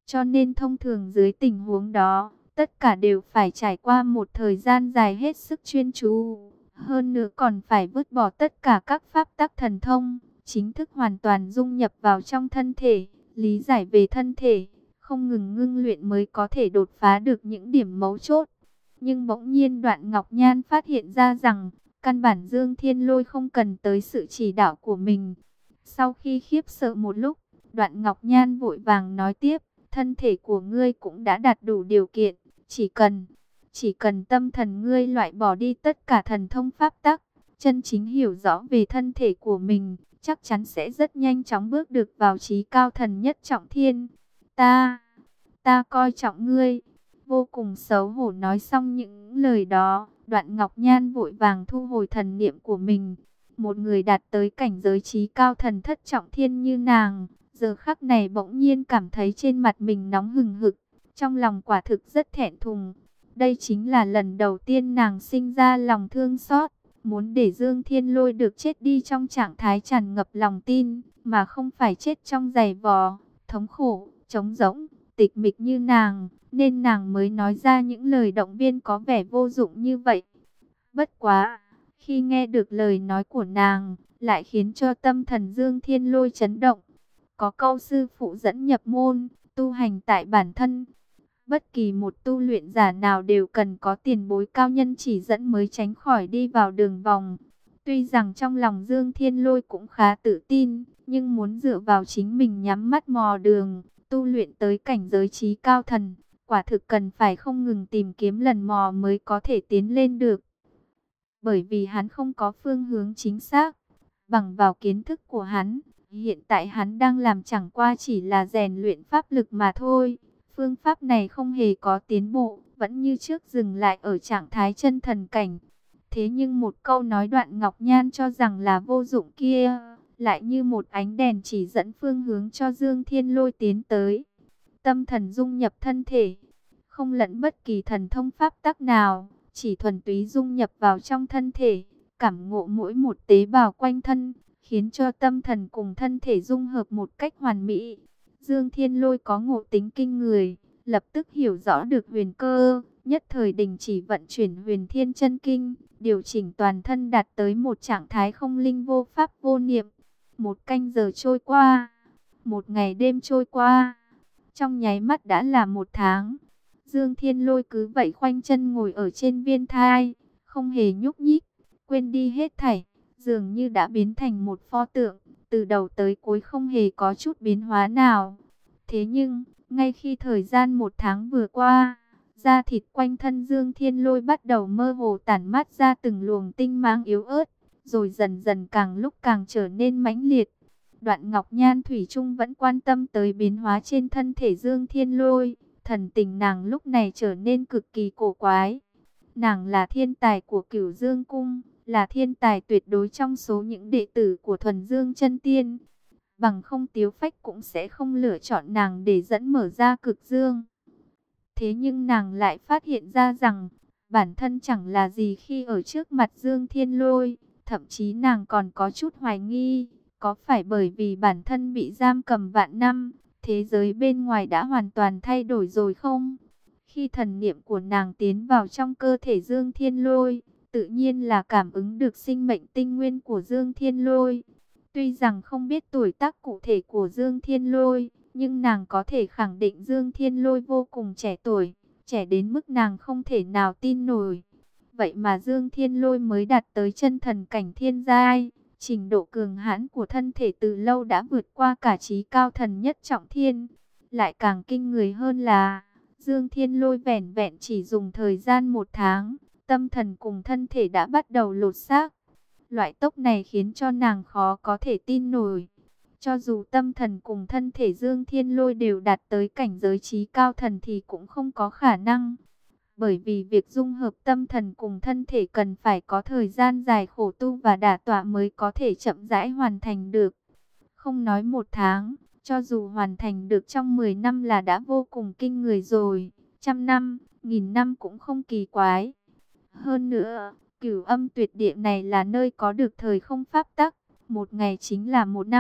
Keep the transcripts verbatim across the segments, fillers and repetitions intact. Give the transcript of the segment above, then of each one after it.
Cho nên thông thường dưới tình huống đó, tất cả đều phải trải qua một thời gian dài hết sức chuyên chú. Hơn nữa còn phải vứt bỏ tất cả các pháp tắc thần thông, chính thức hoàn toàn dung nhập vào trong thân thể, lý giải về thân thể, không ngừng ngưng luyện mới có thể đột phá được những điểm mấu chốt. Nhưng bỗng nhiên Đoạn Ngọc Nhan phát hiện ra rằng, căn bản Dương Thiên Lôi không cần tới sự chỉ đạo của mình. Sau khi khiếp sợ một lúc, Đoạn Ngọc Nhan vội vàng nói tiếp, thân thể của ngươi cũng đã đạt đủ điều kiện, chỉ cần, chỉ cần tâm thần ngươi loại bỏ đi tất cả thần thông pháp tắc, chân chính hiểu rõ về thân thể của mình, chắc chắn sẽ rất nhanh chóng bước được vào chí cao thần nhất trọng thiên. Ta, ta coi trọng ngươi. Vô cùng xấu hổ nói xong những lời đó, Đoạn Ngọc Nhan vội vàng thu hồi thần niệm của mình. Một người đạt tới cảnh giới chí cao thần thất trọng thiên như nàng, giờ khắc này bỗng nhiên cảm thấy trên mặt mình nóng hừng hực, trong lòng quả thực rất thẹn thùng. Đây chính là lần đầu tiên nàng sinh ra lòng thương xót, muốn để Dương Thiên Lôi được chết đi trong trạng thái tràn ngập lòng tin, mà không phải chết trong giày vò, thống khổ, trống rỗng, tịch mịch như nàng, nên nàng mới nói ra những lời động viên có vẻ vô dụng như vậy. Bất quá, khi nghe được lời nói của nàng, lại khiến cho tâm thần Dương Thiên Lôi chấn động. Có câu sư phụ dẫn nhập môn, tu hành tại bản thân. Bất kỳ một tu luyện giả nào đều cần có tiền bối cao nhân chỉ dẫn mới tránh khỏi đi vào đường vòng. Tuy rằng trong lòng Dương Thiên Lôi cũng khá tự tin, nhưng muốn dựa vào chính mình nhắm mắt mò đường, tu luyện tới cảnh giới trí cao thần, quả thực cần phải không ngừng tìm kiếm lần mò mới có thể tiến lên được. Bởi vì hắn không có phương hướng chính xác, bằng vào kiến thức của hắn, hiện tại hắn đang làm chẳng qua chỉ là rèn luyện pháp lực mà thôi. Phương pháp này không hề có tiến bộ, vẫn như trước dừng lại ở trạng thái chân thần cảnh. Thế nhưng một câu nói Đoạn Ngọc Nhan cho rằng là vô dụng kia, lại như một ánh đèn chỉ dẫn phương hướng cho Dương Thiên Lôi tiến tới. Tâm thần dung nhập thân thể, không lẫn bất kỳ thần thông pháp tắc nào, chỉ thuần túy dung nhập vào trong thân thể, cảm ngộ mỗi một tế bào quanh thân, khiến cho tâm thần cùng thân thể dung hợp một cách hoàn mỹ. Dương Thiên Lôi có ngộ tính kinh người, lập tức hiểu rõ được huyền cơ, nhất thời đình chỉ vận chuyển Huyền Thiên Chân Kinh, điều chỉnh toàn thân đạt tới một trạng thái không linh vô pháp vô niệm. Một canh giờ trôi qua, một ngày đêm trôi qua, trong nháy mắt đã là một tháng. Dương Thiên Lôi cứ vậy khoanh chân ngồi ở trên viên thai, không hề nhúc nhích, quên đi hết thảy, dường như đã biến thành một pho tượng, từ đầu tới cuối không hề có chút biến hóa nào. Thế nhưng, ngay khi thời gian một tháng vừa qua, da thịt quanh thân Dương Thiên Lôi bắt đầu mơ hồ tản mát ra từng luồng tinh mang yếu ớt, rồi dần dần càng lúc càng trở nên mãnh liệt. Đoạn Ngọc Nhan thủy chung vẫn quan tâm tới biến hóa trên thân thể Dương Thiên Lôi, thần tình nàng lúc này trở nên cực kỳ cổ quái. Nàng là thiên tài của Cửu Dương Cung, là thiên tài tuyệt đối trong số những đệ tử của Thuần Dương Chân Tiên. Bằng không Tiếu Phách cũng sẽ không lựa chọn nàng để dẫn mở ra Cực Dương. Thế nhưng nàng lại phát hiện ra rằng, bản thân chẳng là gì khi ở trước mặt Dương Thiên Lôi. Thậm chí nàng còn có chút hoài nghi, có phải bởi vì bản thân bị giam cầm vạn năm, thế giới bên ngoài đã hoàn toàn thay đổi rồi không? Khi thần niệm của nàng tiến vào trong cơ thể Dương Thiên Lôi, tự nhiên là cảm ứng được sinh mệnh tinh nguyên của Dương Thiên Lôi. Tuy rằng không biết tuổi tác cụ thể của Dương Thiên Lôi, nhưng nàng có thể khẳng định Dương Thiên Lôi vô cùng trẻ tuổi, trẻ đến mức nàng không thể nào tin nổi. Vậy mà Dương Thiên Lôi mới đạt tới chân thần cảnh thiên giai, trình độ cường hãn của thân thể từ lâu đã vượt qua cả chí cao thần nhất trọng thiên. Lại càng kinh người hơn là, Dương Thiên Lôi vẻn vẹn chỉ dùng thời gian một tháng, tâm thần cùng thân thể đã bắt đầu lột xác. Loại tốc này khiến cho nàng khó có thể tin nổi. Cho dù tâm thần cùng thân thể Dương Thiên Lôi đều đạt tới cảnh giới chí cao thần thì cũng không có khả năng. Bởi vì việc dung hợp tâm thần cùng thân thể cần phải có thời gian dài khổ tu và đả tọa mới có thể chậm rãi hoàn thành được. Không nói một tháng, cho dù hoàn thành được trong mười năm là đã vô cùng kinh người rồi. Trăm năm, nghìn năm cũng không kỳ quái. Hơn nữa, Cửu Âm Tuyệt Địa này là nơi có được thời không pháp tắc. Một ngày chính là một năm,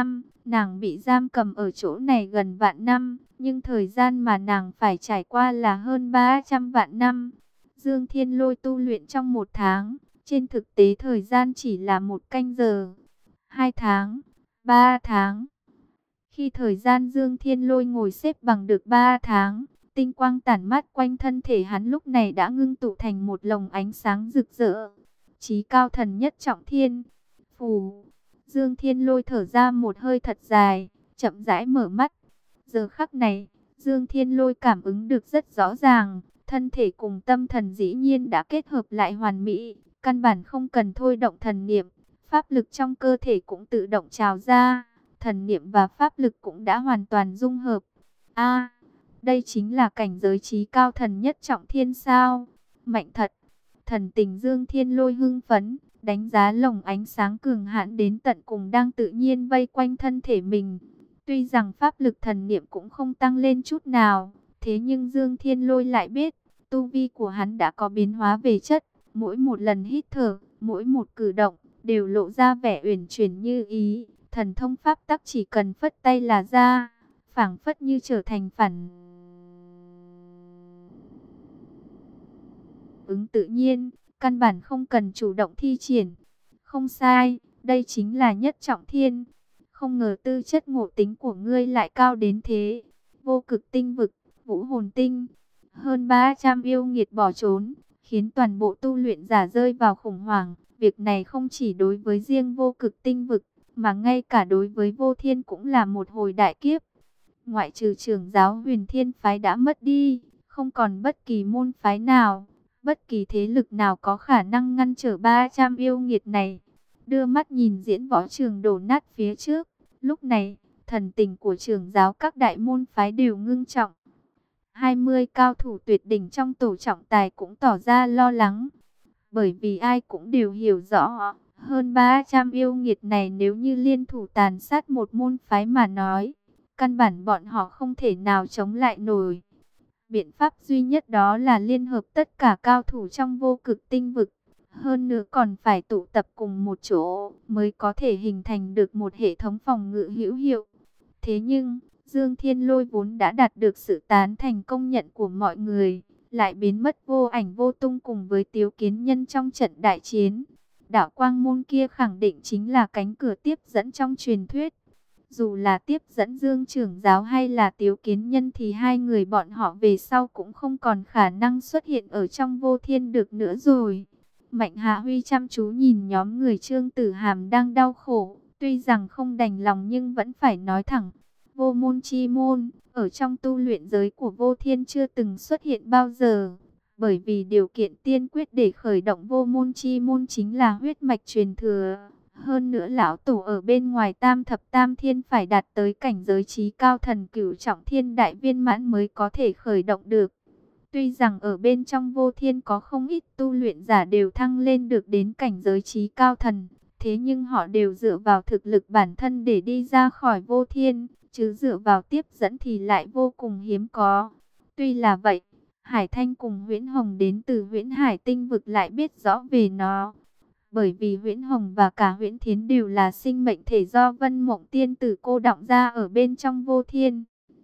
Nàng bị giam cầm ở chỗ này gần vạn năm, nhưng thời gian mà nàng phải trải qua là hơn ba trăm vạn năm. Dương Thiên Lôi tu luyện trong một tháng, trên thực tế thời gian chỉ là một canh giờ, hai tháng, ba tháng. Khi thời gian Dương Thiên Lôi ngồi xếp bằng được ba tháng, tinh quang tản mát quanh thân thể hắn lúc này đã ngưng tụ thành một lồng ánh sáng rực rỡ. Chí cao thần nhất trọng thiên. Phù. Dương Thiên Lôi thở ra một hơi thật dài, chậm rãi mở mắt. Giờ khắc này, Dương Thiên Lôi cảm ứng được rất rõ ràng, thân thể cùng tâm thần dĩ nhiên đã kết hợp lại hoàn mỹ, căn bản không cần thôi động thần niệm, pháp lực trong cơ thể cũng tự động trào ra, thần niệm và pháp lực cũng đã hoàn toàn dung hợp. A, đây chính là cảnh giới chí cao thần nhất trọng thiên sao? Mạnh thật. Thần tình Dương Thiên Lôi hưng phấn, đánh giá lồng ánh sáng cường hãn đến tận cùng đang tự nhiên vây quanh thân thể mình. Tuy rằng pháp lực thần niệm cũng không tăng lên chút nào, thế nhưng Dương Thiên Lôi lại biết, tu vi của hắn đã có biến hóa về chất. Mỗi một lần hít thở, mỗi một cử động, đều lộ ra vẻ uyển chuyển như ý. Thần thông pháp tắc chỉ cần phất tay là ra, phảng phất như trở thành phản ứng tự nhiên, căn bản không cần chủ động thi triển. Không sai, đây chính là nhất trọng thiên. Không ngờ tư chất ngộ tính của ngươi lại cao đến thế. Vô cực tinh vực, vũ hồn tinh, hơn ba trăm yêu nghiệt bỏ trốn, khiến toàn bộ tu luyện giả rơi vào khủng hoảng. Việc này không chỉ đối với riêng vô cực tinh vực, mà ngay cả đối với vô thiên cũng là một hồi đại kiếp. Ngoại trừ trưởng giáo Huyền Thiên phái đã mất đi, không còn bất kỳ môn phái nào, bất kỳ thế lực nào có khả năng ngăn trở ba trăm yêu nghiệt này. Đưa mắt nhìn diễn võ trường đổ nát phía trước, lúc này, thần tình của trưởng giáo các đại môn phái đều ngưng trọng. hai mươi cao thủ tuyệt đỉnh trong tổ trọng tài cũng tỏ ra lo lắng, bởi vì ai cũng đều hiểu rõ, hơn ba trăm yêu nghiệt này nếu như liên thủ tàn sát một môn phái mà nói, căn bản bọn họ không thể nào chống lại nổi. Biện pháp duy nhất đó là liên hợp tất cả cao thủ trong vô cực tinh vực. Hơn nữa còn phải tụ tập cùng một chỗ mới có thể hình thành được một hệ thống phòng ngự hữu hiệu. Thế nhưng, Dương Thiên Lôi vốn đã đạt được sự tán thành công nhận của mọi người, lại biến mất vô ảnh vô tung cùng với Tiếu Kiến Nhân trong trận đại chiến. Đạo quang môn kia khẳng định chính là cánh cửa tiếp dẫn trong truyền thuyết. Dù là tiếp dẫn Dương trưởng giáo hay là Tiếu Kiến Nhân thì hai người bọn họ về sau cũng không còn khả năng xuất hiện ở trong vô thiên được nữa rồi. Mạnh Hạ Huy chăm chú nhìn nhóm người Trương Tử Hàm đang đau khổ, tuy rằng không đành lòng nhưng vẫn phải nói thẳng. Vô môn chi môn, ở trong tu luyện giới của vô thiên chưa từng xuất hiện bao giờ. Bởi vì điều kiện tiên quyết để khởi động vô môn chi môn chính là huyết mạch truyền thừa. Hơn nữa lão tổ ở bên ngoài tam thập tam thiên phải đạt tới cảnh giới trí cao thần cửu trọng thiên đại viên mãn mới có thể khởi động được. Tuy rằng ở bên trong vô thiên có không ít tu luyện giả đều thăng lên được đến cảnh giới trí cao thần, thế nhưng họ đều dựa vào thực lực bản thân để đi ra khỏi vô thiên, chứ dựa vào tiếp dẫn thì lại vô cùng hiếm có. Tuy là vậy, Hải Thanh cùng Huyễn Hồng đến từ Huyễn Hải tinh vực lại biết rõ về nó. Bởi vì Huyễn Hồng và cả Huyễn Thiến đều là sinh mệnh thể do Vân Mộng Tiên Tử cô đọng ra ở bên trong vô thiên.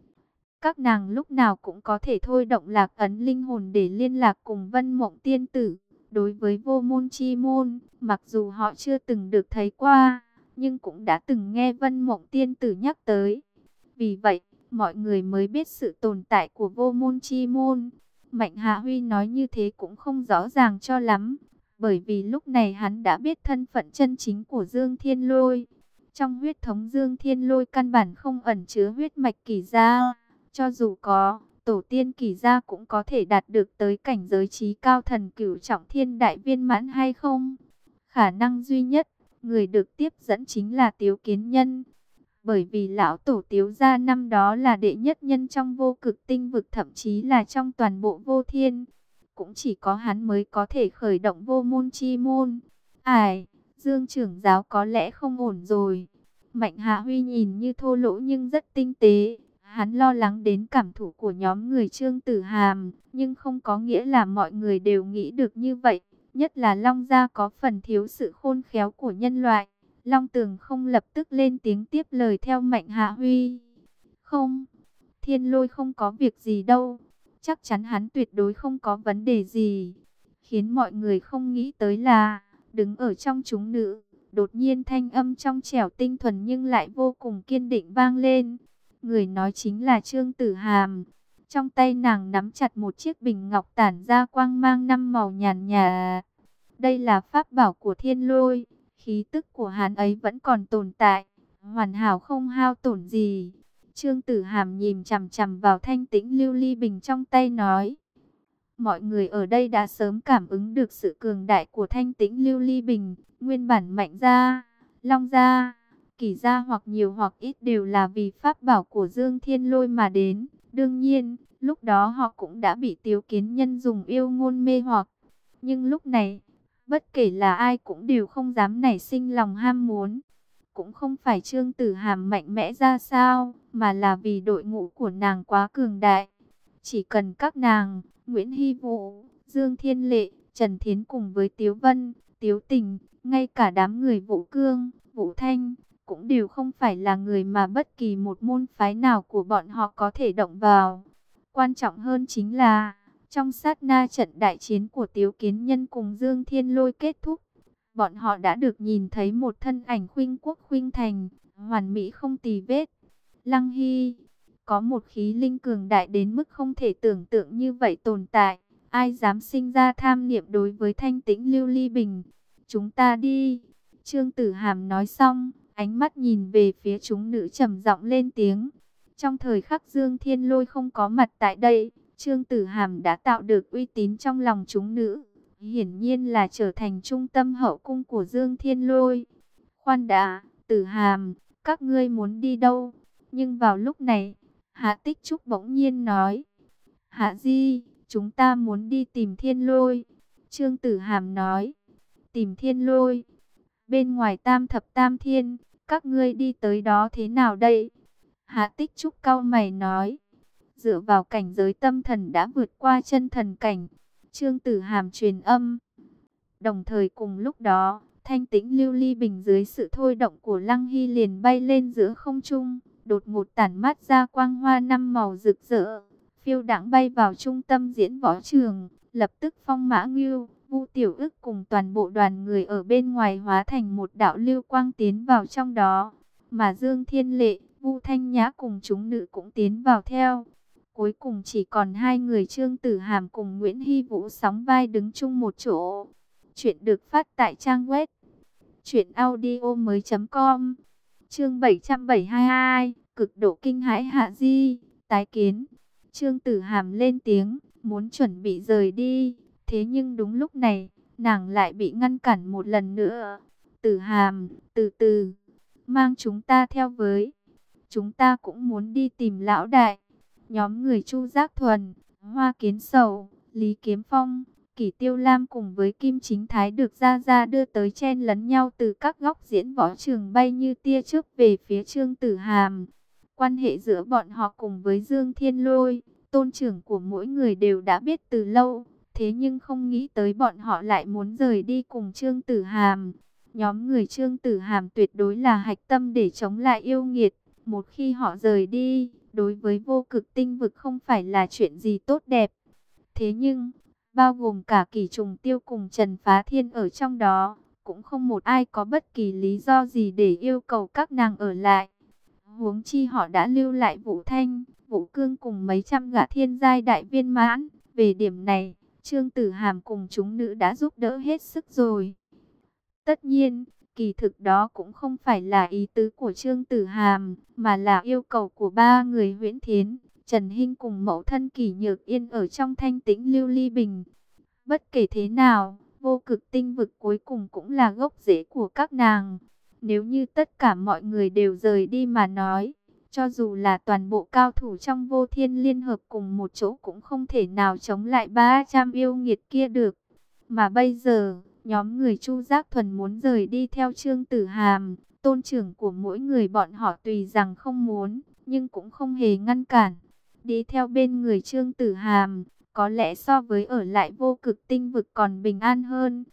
Các nàng lúc nào cũng có thể thôi động lạc ấn linh hồn để liên lạc cùng Vân Mộng Tiên Tử. Đối với vô môn chi môn, mặc dù họ chưa từng được thấy qua, nhưng cũng đã từng nghe Vân Mộng Tiên Tử nhắc tới. Vì vậy, mọi người mới biết sự tồn tại của vô môn chi môn. Mạnh Hạ Huy nói như thế cũng không rõ ràng cho lắm, bởi vì lúc này hắn đã biết thân phận chân chính của Dương Thiên Lôi. Trong huyết thống Dương Thiên Lôi căn bản không ẩn chứa huyết mạch Kỷ gia. Cho dù có, tổ tiên Kỷ gia cũng có thể đạt được tới cảnh giới trí cao thần cửu trọng thiên đại viên mãn hay không? Khả năng duy nhất, người được tiếp dẫn chính là Tiếu Kiến Nhân. Bởi vì lão tổ Tiếu gia năm đó là đệ nhất nhân trong vô cực tinh vực, thậm chí là trong toàn bộ vô thiên. Cũng chỉ có hắn mới có thể khởi động vô môn chi môn. Ai, Dương trưởng giáo có lẽ không ổn rồi. Mạnh Hạ Huy nhìn như thô lỗ nhưng rất tinh tế. Hắn lo lắng đến cảm thụ của nhóm người Trương Tử Hàm, nhưng không có nghĩa là mọi người đều nghĩ được như vậy. Nhất là Long Gia có phần thiếu sự khôn khéo của nhân loại, Long Tường không lập tức lên tiếng tiếp lời theo Mạnh Hạ Huy. Không, Thiên Lôi không có việc gì đâu. Chắc chắn hắn tuyệt đối không có vấn đề gì. Khiến mọi người không nghĩ tới là, đứng ở trong chúng nữ, đột nhiên thanh âm trong trẻo tinh thuần nhưng lại vô cùng kiên định vang lên. Người nói chính là Trương Tử Hàm. Trong tay nàng nắm chặt một chiếc bình ngọc tản ra quang mang năm màu nhàn nhạt. Đây là pháp bảo của Thiên Lôi. Khí tức của hắn ấy vẫn còn tồn tại, hoàn hảo không hao tổn gì. Trương Tử Hàm nhìn chằm chằm vào thanh tĩnh lưu ly bình trong tay nói. Mọi người ở đây đã sớm cảm ứng được sự cường đại của thanh tĩnh lưu ly bình. Nguyên bản Mạnh gia, Long gia, Kỷ gia hoặc nhiều hoặc ít đều là vì pháp bảo của Dương Thiên Lôi mà đến. Đương nhiên, lúc đó họ cũng đã bị Tiếu Kiến Nhân dùng yêu ngôn mê hoặc. Nhưng lúc này, bất kể là ai cũng đều không dám nảy sinh lòng ham muốn. Cũng không phải Trương Tử Hàm mạnh mẽ ra sao, mà là vì đội ngũ của nàng quá cường đại. Chỉ cần các nàng, Nguyễn Hy Vũ, Dương Thiên Lệ, Trần Thiến cùng với Tiếu Vân, Tiếu Tình, ngay cả đám người Vũ Cương, Vũ Thanh, cũng đều không phải là người mà bất kỳ một môn phái nào của bọn họ có thể động vào. Quan trọng hơn chính là, trong sát na trận đại chiến của Tiếu Kiến Nhân cùng Dương Thiên Lôi kết thúc, bọn họ đã được nhìn thấy một thân ảnh khuynh quốc khuynh thành, hoàn mỹ không tì vết. Lăng Hy, có một khí linh cường đại đến mức không thể tưởng tượng như vậy tồn tại. Ai dám sinh ra tham niệm đối với thanh tĩnh lưu ly bình? Chúng ta đi. Trương Tử Hàm nói xong, ánh mắt nhìn về phía chúng nữ trầm giọng lên tiếng. Trong thời khắc Dương Thiên Lôi không có mặt tại đây, Trương Tử Hàm đã tạo được uy tín trong lòng chúng nữ. Hiển nhiên là trở thành trung tâm hậu cung của Dương Thiên Lôi. Khoan đã, Tử Hàm, các ngươi muốn đi đâu? Nhưng vào lúc này, Hạ Tích Trúc bỗng nhiên nói. Hạ Di, chúng ta muốn đi tìm Thiên Lôi. Trương Tử Hàm nói. Tìm Thiên Lôi? Bên ngoài Tam Thập Tam Thiên, các ngươi đi tới đó thế nào đây? Hạ Tích Trúc cau mày nói. Dựa vào cảnh giới tâm thần đã vượt qua chân thần cảnh. Trương Tử Hàm truyền âm. Đồng thời cùng lúc đó, thanh tĩnh lưu ly bình dưới sự thôi động của Lăng Hy liền bay lên giữa không trung, đột ngột tản mát ra quang hoa năm màu rực rỡ, phiêu đãng bay vào trung tâm diễn võ trường. Lập tức Phong Mã Ngưu, Vu Tiểu Ức cùng toàn bộ đoàn người ở bên ngoài hóa thành một đạo lưu quang tiến vào trong đó, mà Dương Thiên Lệ, Vu Thanh Nhã cùng chúng nữ cũng tiến vào theo. Cuối cùng chỉ còn hai người Trương Tử Hàm cùng Nguyễn Hy Vũ sóng vai đứng chung một chỗ. Chuyện được phát tại trang web truyện audio mới chấm com. Chương bảy trăm bảy mươi hai, cực độ kinh hãi Hạ Di, tái kiến. Trương Tử Hàm lên tiếng, muốn chuẩn bị rời đi. Thế nhưng đúng lúc này, nàng lại bị ngăn cản một lần nữa. Tử Hàm, từ từ, mang chúng ta theo với. Chúng ta cũng muốn đi tìm lão đại. Nhóm người Chu Giác Thuần, Hoa Kiến Sầu, Lý Kiếm Phong, Kỷ Tiêu Lam cùng với Kim Chính Thái được Gia Gia đưa tới chen lấn nhau từ các góc diễn võ trường bay như tia chớp về phía Trương Tử Hàm. Quan hệ giữa bọn họ cùng với Dương Thiên Lôi, tôn trưởng của mỗi người đều đã biết từ lâu. Thế nhưng không nghĩ tới bọn họ lại muốn rời đi cùng Trương Tử Hàm. Nhóm người Trương Tử Hàm tuyệt đối là hạch tâm để chống lại yêu nghiệt. Một khi họ rời đi, đối với vô cực tinh vực không phải là chuyện gì tốt đẹp. Thế nhưng, bao gồm cả Kỷ Trùng Tiêu cùng Trần Phá Thiên ở trong đó, cũng không một ai có bất kỳ lý do gì để yêu cầu các nàng ở lại. Huống chi họ đã lưu lại Vũ Thanh, Vũ Cương cùng mấy trăm gã thiên giai đại viên mãn. Về điểm này, Trương Tử Hàm cùng chúng nữ đã giúp đỡ hết sức rồi. Tất nhiên, kỳ thực đó cũng không phải là ý tứ của Trương Tử Hàm, mà là yêu cầu của ba người Huyễn Thiến, Trần Hinh cùng mẫu thân Kỷ Nhược Yên ở trong thanh tĩnh lưu ly bình. Bất kể thế nào, vô cực tinh vực cuối cùng cũng là gốc rễ của các nàng. Nếu như tất cả mọi người đều rời đi mà nói, cho dù là toàn bộ cao thủ trong vô thiên liên hợp cùng một chỗ cũng không thể nào chống lại ba trăm yêu nghiệt kia được. Mà bây giờ, nhóm người Chu Giác Thuần muốn rời đi theo Trương Tử Hàm, tôn trưởng của mỗi người bọn họ tùy rằng không muốn, nhưng cũng không hề ngăn cản. Đi theo bên người Trương Tử Hàm, có lẽ so với ở lại vô cực tinh vực còn bình an hơn.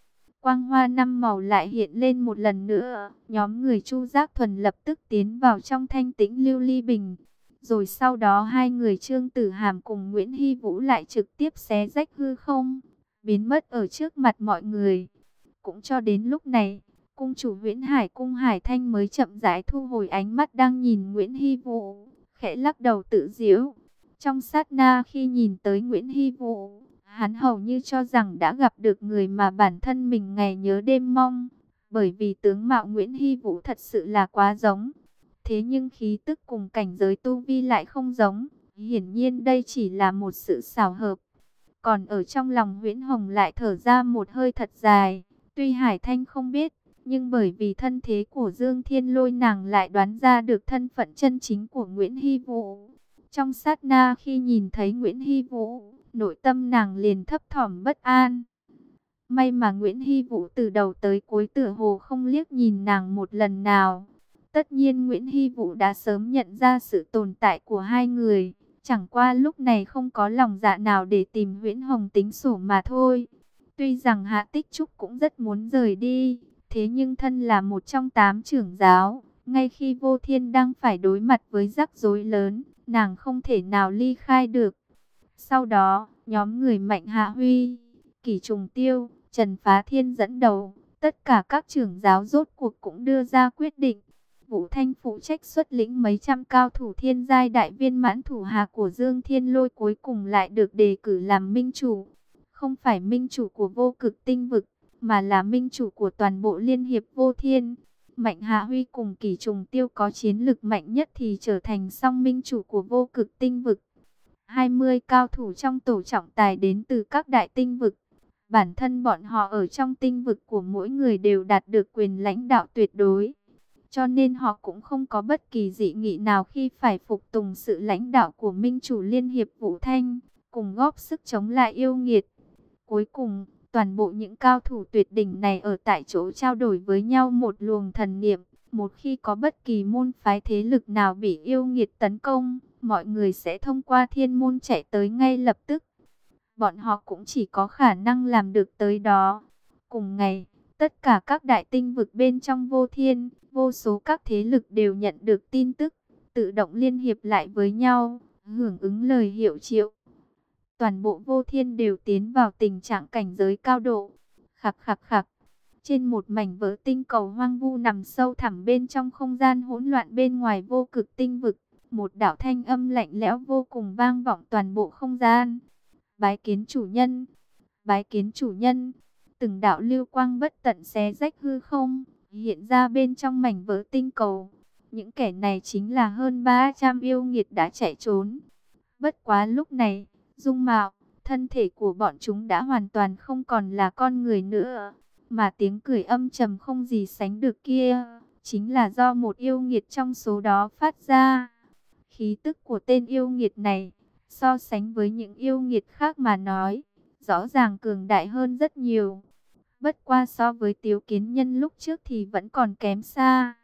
Quang hoa năm màu lại hiện lên một lần nữa. Nhóm người Chu Giác Thuần lập tức tiến vào trong thanh tĩnh lưu ly bình. Rồi sau đó hai người Trương Tử Hàm cùng Nguyễn Hy Vũ lại trực tiếp xé rách hư không, biến mất ở trước mặt mọi người. Cũng cho đến lúc này, cung chủ Huyễn Hải cung Hải Thanh mới chậm rãi thu hồi ánh mắt đang nhìn Nguyễn Hy Vũ, khẽ lắc đầu tự giễu. Trong sát na khi nhìn tới Nguyễn Hy Vũ, hắn hầu như cho rằng đã gặp được người mà bản thân mình ngày nhớ đêm mong, bởi vì tướng mạo Nguyễn Hy Vũ thật sự là quá giống. Thế nhưng khí tức cùng cảnh giới tu vi lại không giống, hiển nhiên đây chỉ là một sự xảo hợp. Còn ở trong lòng Huyễn Hồng lại thở ra một hơi thật dài, tuy Hải Thanh không biết, nhưng bởi vì thân thế của Dương Thiên Lôi nàng lại đoán ra được thân phận chân chính của Nguyễn Hy Vũ. Trong sát na khi nhìn thấy Nguyễn Hy Vũ, nội tâm nàng liền thấp thỏm bất an. May mà Nguyễn Hy Vũ từ đầu tới cuối tựa hồ không liếc nhìn nàng một lần nào. Tất nhiên Nguyễn Hy Vũ đã sớm nhận ra sự tồn tại của hai người, chẳng qua lúc này không có lòng dạ nào để tìm Huyễn Hồng tính sổ mà thôi. Tuy rằng Hạ Tích Trúc cũng rất muốn rời đi, thế nhưng thân là một trong tám trưởng giáo, ngay khi Vô Thiên đang phải đối mặt với rắc rối lớn, nàng không thể nào ly khai được. Sau đó, nhóm người Mạnh Hạ Huy, Kỷ Trùng Tiêu, Trần Phá Thiên dẫn đầu, tất cả các trưởng giáo rốt cuộc cũng đưa ra quyết định. Vũ Thanh phụ trách xuất lĩnh mấy trăm cao thủ thiên giai đại viên mãn thủ hạ của Dương Thiên Lôi cuối cùng lại được đề cử làm minh chủ. Không phải minh chủ của vô cực tinh vực, mà là minh chủ của toàn bộ liên hiệp vô thiên. Mạnh Hạ Huy cùng Kỷ Trùng Tiêu có chiến lực mạnh nhất thì trở thành song minh chủ của vô cực tinh vực. hai mươi cao thủ trong tổ trọng tài đến từ các đại tinh vực. Bản thân bọn họ ở trong tinh vực của mỗi người đều đạt được quyền lãnh đạo tuyệt đối. Cho nên họ cũng không có bất kỳ dị nghị nào khi phải phục tùng sự lãnh đạo của minh chủ liên hiệp Vũ Thanh, cùng góp sức chống lại yêu nghiệt. Cuối cùng, toàn bộ những cao thủ tuyệt đỉnh này ở tại chỗ trao đổi với nhau một luồng thần niệm. Một khi có bất kỳ môn phái thế lực nào bị yêu nghiệt tấn công, mọi người sẽ thông qua thiên môn chạy tới ngay lập tức. Bọn họ cũng chỉ có khả năng làm được tới đó. Cùng ngày, tất cả các đại tinh vực bên trong vô thiên, vô số các thế lực đều nhận được tin tức, tự động liên hiệp lại với nhau, hưởng ứng lời hiệu triệu. Toàn bộ vô thiên đều tiến vào tình trạng cảnh giới cao độ. Khặc khặc khặc. Trên một mảnh vỡ tinh cầu hoang vu nằm sâu thẳm bên trong không gian hỗn loạn bên ngoài vô cực tinh vực, một đạo thanh âm lạnh lẽo vô cùng vang vọng toàn bộ không gian. Bái kiến chủ nhân, bái kiến chủ nhân. Từng đạo lưu quang bất tận xé rách hư không, hiện ra bên trong mảnh vỡ tinh cầu. Những kẻ này chính là hơn ba trăm yêu nghiệt đã chạy trốn. Bất quá lúc này, dung mạo, thân thể của bọn chúng đã hoàn toàn không còn là con người nữa, mà tiếng cười âm trầm không gì sánh được kia, chính là do một yêu nghiệt trong số đó phát ra. Khí tức của tên yêu nghiệt này, so sánh với những yêu nghiệt khác mà nói, rõ ràng cường đại hơn rất nhiều. Bất qua so với Tiếu Kiến Nhân lúc trước thì vẫn còn kém xa.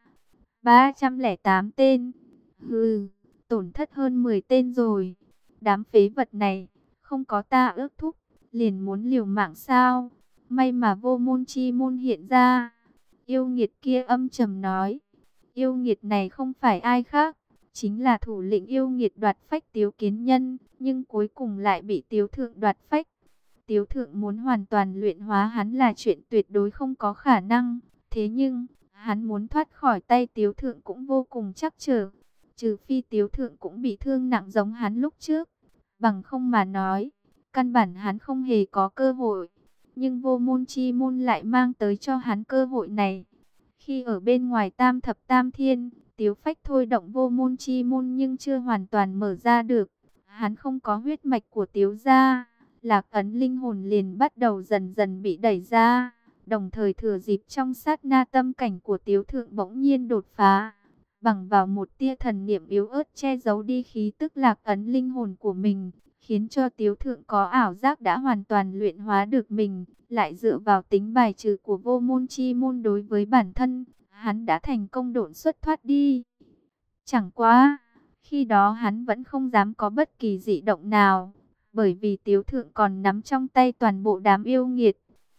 ba trăm lẻ tám tên. Hừ, tổn thất hơn mười tên rồi. Đám phế vật này, không có ta ước thúc, liền muốn liều mạng sao? May mà vô môn chi môn hiện ra. Yêu nghiệt kia âm trầm nói. Yêu nghiệt này không phải ai khác, chính là thủ lĩnh yêu nghiệt đoạt phách Tiếu Kiến Nhân, nhưng cuối cùng lại bị Tiếu Thượng đoạt phách. Tiếu Thượng muốn hoàn toàn luyện hóa hắn là chuyện tuyệt đối không có khả năng. Thế nhưng, hắn muốn thoát khỏi tay Tiếu Thượng cũng vô cùng chắc trở. Trừ phi Tiếu Thượng cũng bị thương nặng giống hắn lúc trước. Bằng không mà nói, căn bản hắn không hề có cơ hội. Nhưng vô môn chi môn lại mang tới cho hắn cơ hội này. Khi ở bên ngoài tam thập tam thiên, Tiếu Phách thôi động vô môn chi môn nhưng chưa hoàn toàn mở ra được. Hắn không có huyết mạch của Tiếu gia. Lạc ấn linh hồn liền bắt đầu dần dần bị đẩy ra, đồng thời thừa dịp trong sát na tâm cảnh của Tiếu Thượng bỗng nhiên đột phá, bằng vào một tia thần niệm yếu ớt che giấu đi khí tức lạc ấn linh hồn của mình, khiến cho Tiếu Thượng có ảo giác đã hoàn toàn luyện hóa được mình, lại dựa vào tính bài trừ của vô môn chi môn đối với bản thân, hắn đã thành công độn xuất thoát đi. Chẳng quá, khi đó hắn vẫn không dám có bất kỳ dị động nào, bởi vì Tiếu Thượng còn nắm trong tay toàn bộ đám yêu nghiệt.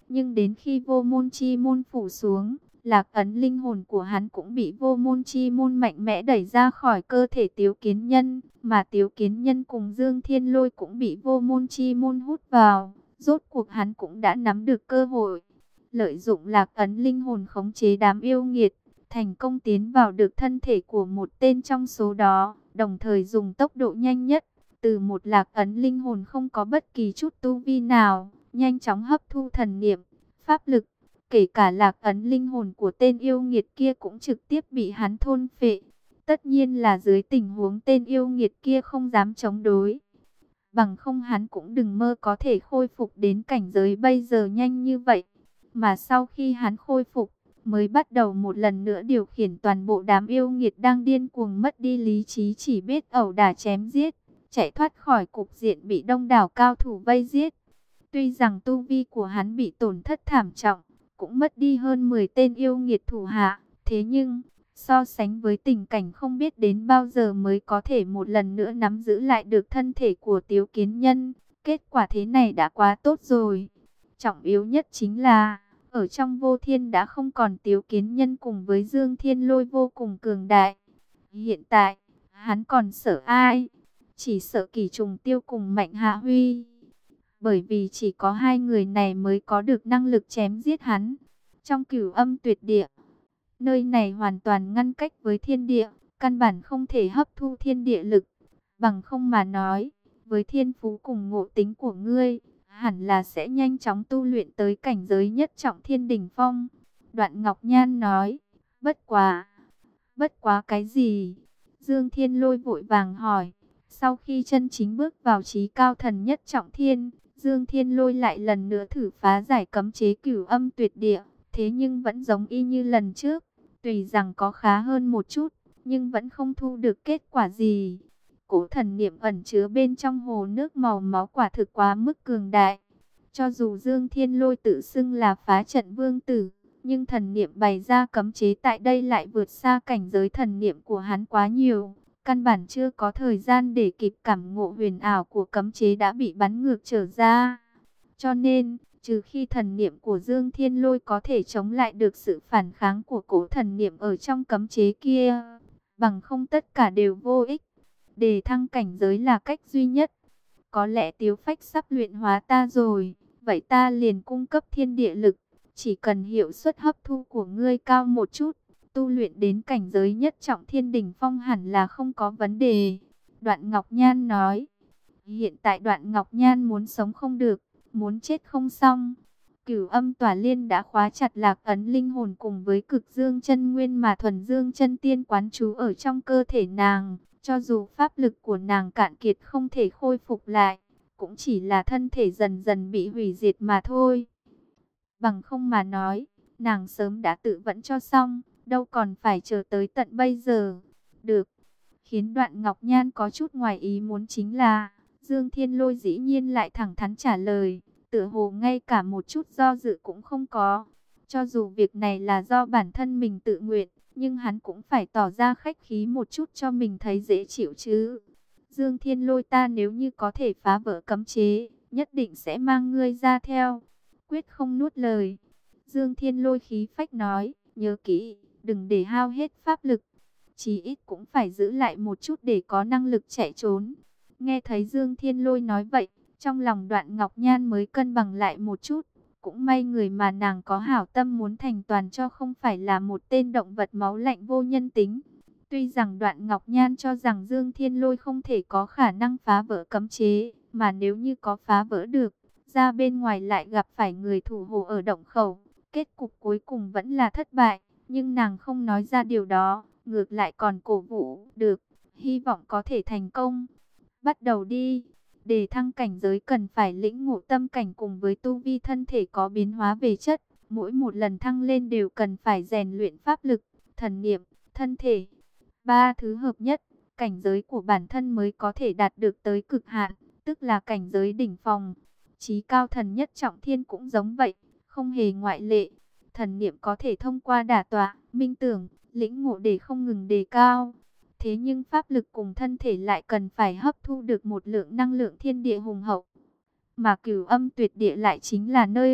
Nhưng đến khi vô môn chi môn phủ xuống, lạc ấn linh hồn của hắn cũng bị vô môn chi môn mạnh mẽ đẩy ra khỏi cơ thể Tiếu Kiến Nhân, mà Tiếu Kiến Nhân cùng Dương Thiên Lôi cũng bị vô môn chi môn hút vào. Rốt cuộc hắn cũng đã nắm được cơ hội, lợi dụng lạc ấn linh hồn khống chế đám yêu nghiệt, thành công tiến vào được thân thể của một tên trong số đó, đồng thời dùng tốc độ nhanh nhất, từ một lạc ấn linh hồn không có bất kỳ chút tu vi nào, nhanh chóng hấp thu thần niệm, pháp lực, kể cả lạc ấn linh hồn của tên yêu nghiệt kia cũng trực tiếp bị hắn thôn phệ. Tất nhiên là dưới tình huống tên yêu nghiệt kia không dám chống đối. Bằng không hắn cũng đừng mơ có thể khôi phục đến cảnh giới bây giờ nhanh như vậy. Mà sau khi hắn khôi phục, mới bắt đầu một lần nữa điều khiển toàn bộ đám yêu nghiệt đang điên cuồng mất đi lý trí, chỉ biết ẩu đả chém giết, chạy thoát khỏi cục diện bị đông đảo cao thủ vây giết. Tuy rằng tu vi của hắn bị tổn thất thảm trọng, cũng mất đi hơn mười tên yêu nghiệt thủ hạ, thế nhưng so sánh với tình cảnh không biết đến bao giờ mới có thể một lần nữa nắm giữ lại được thân thể của Tiếu Kiến Nhân, kết quả thế này đã quá tốt rồi. Trọng yếu nhất chính là, ở trong vô thiên đã không còn Tiếu Kiến Nhân cùng với Dương Thiên Lôi vô cùng cường đại. Hiện tại, hắn còn sợ ai? Chỉ sợ Kỷ Trùng Tiêu cùng Mạnh Hạ Huy. Bởi vì chỉ có hai người này mới có được năng lực chém giết hắn. Trong Cửu Âm Tuyệt Địa, nơi này hoàn toàn ngăn cách với thiên địa, căn bản không thể hấp thu thiên địa lực. Bằng không mà nói, với thiên phú cùng ngộ tính của ngươi, hẳn là sẽ nhanh chóng tu luyện tới cảnh giới nhất trọng thiên đỉnh phong. Đoạn Ngọc Nhan nói, bất quá, bất quá cái gì? Dương Thiên Lôi vội vàng hỏi. Sau khi chân chính bước vào trí cao thần nhất trọng thiên, Dương Thiên Lôi lại lần nữa thử phá giải cấm chế Cửu Âm Tuyệt Địa, thế nhưng vẫn giống y như lần trước, tuy rằng có khá hơn một chút, nhưng vẫn không thu được kết quả gì. Cổ thần niệm ẩn chứa bên trong hồ nước màu máu quả thực quá mức cường đại. Cho dù Dương Thiên Lôi tự xưng là phá trận vương tử, nhưng thần niệm bày ra cấm chế tại đây lại vượt xa cảnh giới thần niệm của hắn quá nhiều. Căn bản chưa có thời gian để kịp cảm ngộ huyền ảo của cấm chế đã bị bắn ngược trở ra. Cho nên, trừ khi thần niệm của Dương Thiên Lôi có thể chống lại được sự phản kháng của cổ thần niệm ở trong cấm chế kia, bằng không tất cả đều vô ích. Đề thăng cảnh giới là cách duy nhất. Có lẽ Tiếu Phách sắp luyện hóa ta rồi, vậy ta liền cung cấp thiên địa lực. Chỉ cần hiệu suất hấp thu của ngươi cao một chút, tu luyện đến cảnh giới nhất trọng thiên đỉnh phong hẳn là không có vấn đề. Đoạn Ngọc Nhan nói. Hiện tại Đoạn Ngọc Nhan muốn sống không được, muốn chết không xong. Cửu Âm Tỏa Liên đã khóa chặt lạc ấn linh hồn cùng với cực dương chân nguyên mà thuần dương chân tiên quán trú ở trong cơ thể nàng. Cho dù pháp lực của nàng cạn kiệt không thể khôi phục lại, cũng chỉ là thân thể dần dần bị hủy diệt mà thôi. Bằng không mà nói, nàng sớm đã tự vẫn cho xong, đâu còn phải chờ tới tận bây giờ. Được. Khiến Đoạn Ngọc Nhan có chút ngoài ý muốn chính là, Dương Thiên Lôi dĩ nhiên lại thẳng thắn trả lời, tựa hồ ngay cả một chút do dự cũng không có. Cho dù việc này là do bản thân mình tự nguyện, nhưng hắn cũng phải tỏ ra khách khí một chút cho mình thấy dễ chịu chứ. Dương Thiên Lôi, ta nếu như có thể phá vỡ cấm chế, nhất định sẽ mang ngươi ra theo. Quyết không nuốt lời. Dương Thiên Lôi khí phách nói, nhớ kỹ, đừng để hao hết pháp lực. Chí ít cũng phải giữ lại một chút để có năng lực chạy trốn. Nghe thấy Dương Thiên Lôi nói vậy, trong lòng Đoạn Ngọc Nhan mới cân bằng lại một chút. Cũng may người mà nàng có hảo tâm muốn thành toàn cho không phải là một tên động vật máu lạnh vô nhân tính. Tuy rằng Đoạn Ngọc Nhan cho rằng Dương Thiên Lôi không thể có khả năng phá vỡ cấm chế, mà nếu như có phá vỡ được, ra bên ngoài lại gặp phải người thủ hộ ở động khẩu, kết cục cuối cùng vẫn là thất bại. Nhưng nàng không nói ra điều đó, ngược lại còn cổ vũ, được, hy vọng có thể thành công. Bắt đầu đi. Để thăng cảnh giới cần phải lĩnh ngộ tâm cảnh cùng với tu vi thân thể có biến hóa về chất. Mỗi một lần thăng lên đều cần phải rèn luyện pháp lực, thần niệm, thân thể. Ba thứ hợp nhất, cảnh giới của bản thân mới có thể đạt được tới cực hạn, tức là cảnh giới đỉnh phong. Chí cao thần nhất trọng thiên cũng giống vậy, không hề ngoại lệ. Thần niệm có thể thông qua đả tọa, minh tưởng, lĩnh ngộ để không ngừng đề cao. Thế nhưng pháp lực cùng thân thể lại cần phải hấp thu được một lượng năng lượng thiên địa hùng hậu. mà Cửu Âm Tuyệt Địa lại chính là nơi